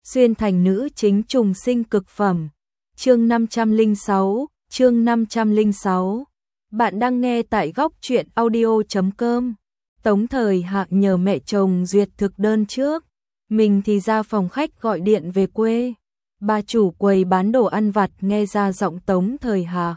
Xuyên thành nữ chính trùng sinh cực phẩm. Chương 506. Bạn đang nghe tại góc truyện audio.com. Tống Thời Hạ nhờ mẹ chồng duyệt thực đơn trước, mình thì ra phòng khách gọi điện về quê. Bà chủ quầy bán đồ ăn vặt nghe ra giọng Tống Thời Hạ,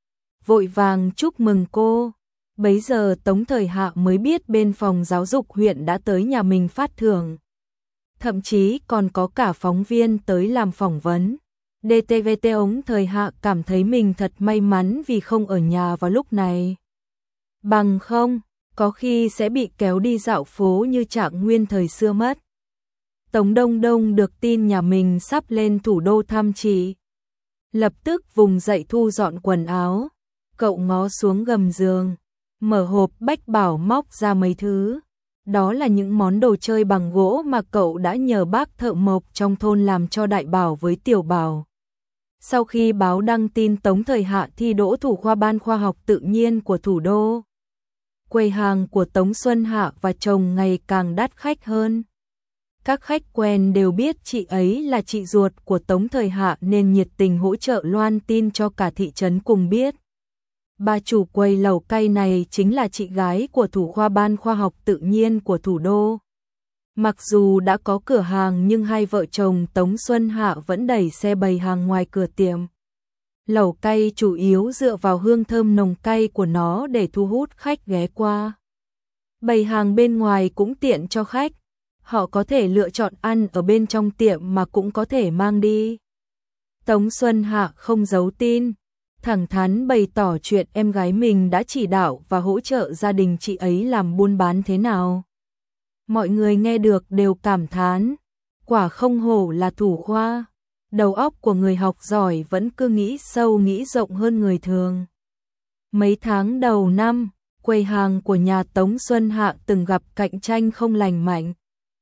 vội vàng chúc mừng cô. Bấy giờ Tống Thời Hạ mới biết bên phòng giáo dục huyện đã tới nhà mình phát thưởng. Thậm chí còn có cả phóng viên tới làm phỏng vấn. DTVT Tống Thời Hạ cảm thấy mình thật may mắn vì không ở nhà vào lúc này. Bằng không, có khi sẽ bị kéo đi dạo phố như Trạng Nguyên thời xưa mất. Tống Đông Đông được tin nhà mình sắp lên thủ đô thăm chị, lập tức vùng dậy thu dọn quần áo. Cậu ngó xuống gầm giường, mở hộp bách bảo móc ra mấy thứ. Đó là những món đồ chơi bằng gỗ mà cậu đã nhờ bác thợ mộc trong thôn làm cho Đại Bảo với Tiểu Bảo. Sau khi báo đăng tin Tống Thời Hạ thi đỗ thủ khoa Ban Khoa học Tự nhiên của thủ đô, quầy hàng của Tống Xuân Hạ và chồng ngày càng đắt khách hơn. Các khách quen đều biết chị ấy là chị ruột của Tống Thời Hạ nên nhiệt tình hỗ trợ loan tin cho cả thị trấn cùng biết. Bà chủ quầy lẩu cay này chính là chị gái của thủ khoa Ban Khoa học Tự nhiên của thủ đô. Mặc dù đã có cửa hàng nhưng hai vợ chồng Tống Xuân Hạ vẫn đẩy xe bày hàng ngoài cửa tiệm. Lẩu cay chủ yếu dựa vào hương thơm nồng cay của nó để thu hút khách ghé qua. Bày hàng bên ngoài cũng tiện cho khách. Họ có thể lựa chọn ăn ở bên trong tiệm mà cũng có thể mang đi. Tống Xuân Hạ không giấu tin, thẳng thắn bày tỏ chuyện em gái mình đã chỉ đạo và hỗ trợ gia đình chị ấy làm buôn bán thế nào. Mọi người nghe được đều cảm thán, quả không hổ là thủ khoa, đầu óc của người học giỏi vẫn cứ nghĩ sâu nghĩ rộng hơn người thường. Mấy tháng đầu năm, quầy hàng của nhà Tống Xuân Hạ từng gặp cạnh tranh không lành mạnh.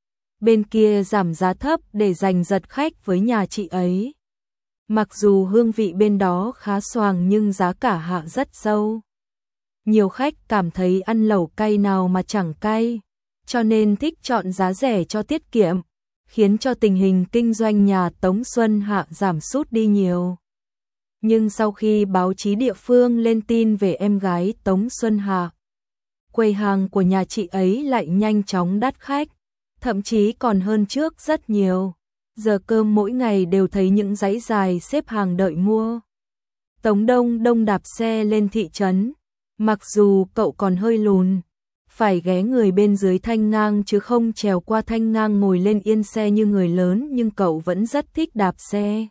Bên kia giảm giá thấp để giành giật khách với nhà chị ấy. Mặc dù hương vị bên đó khá xoàng nhưng giá cả hạ rất sâu. Nhiều khách cảm thấy ăn lẩu cay nào mà chẳng cay, cho nên thích chọn giá rẻ cho tiết kiệm, khiến cho tình hình kinh doanh nhà Tống Xuân Hạ giảm sút đi nhiều. Nhưng sau khi báo chí địa phương lên tin về em gái Tống Xuân Hạ, quầy hàng của nhà chị ấy lại nhanh chóng đắt khách, thậm chí còn hơn trước rất nhiều. Giờ cơm mỗi ngày đều thấy những dãy dài xếp hàng đợi mua. Tống Đông Đông đạp xe lên thị trấn, mặc dù cậu còn hơi lùn, phải ghé người bên dưới thanh ngang chứ không trèo qua thanh ngang ngồi lên yên xe như người lớn, nhưng cậu vẫn rất thích đạp xe.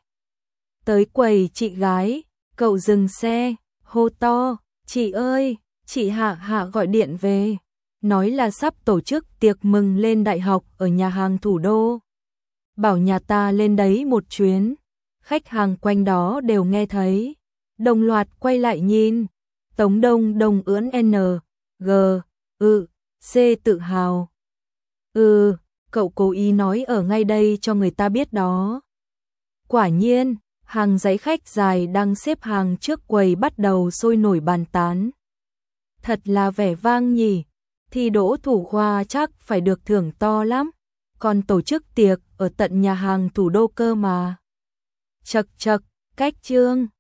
Tới quầy chị gái, cậu dừng xe, hô to, chị ơi, chị Hạ Hạ gọi điện về, nói là sắp tổ chức tiệc mừng lên đại học ở nhà hàng thủ đô. Bảo nhà ta lên đấy một chuyến. Khách hàng quanh đó đều nghe thấy, đồng loạt quay lại nhìn. Tống Đông Đông ưỡn N, G, C tự hào. Cậu cố ý nói ở ngay đây cho người ta biết đó. Quả nhiên, hàng dãy khách dài đang xếp hàng trước quầy bắt đầu sôi nổi bàn tán. Thật là vẻ vang nhỉ, thi đỗ thủ khoa chắc phải được thưởng to lắm, còn tổ chức tiệc ở tận nhà hàng thủ đô cơ mà. Chậc chậc, cách chương.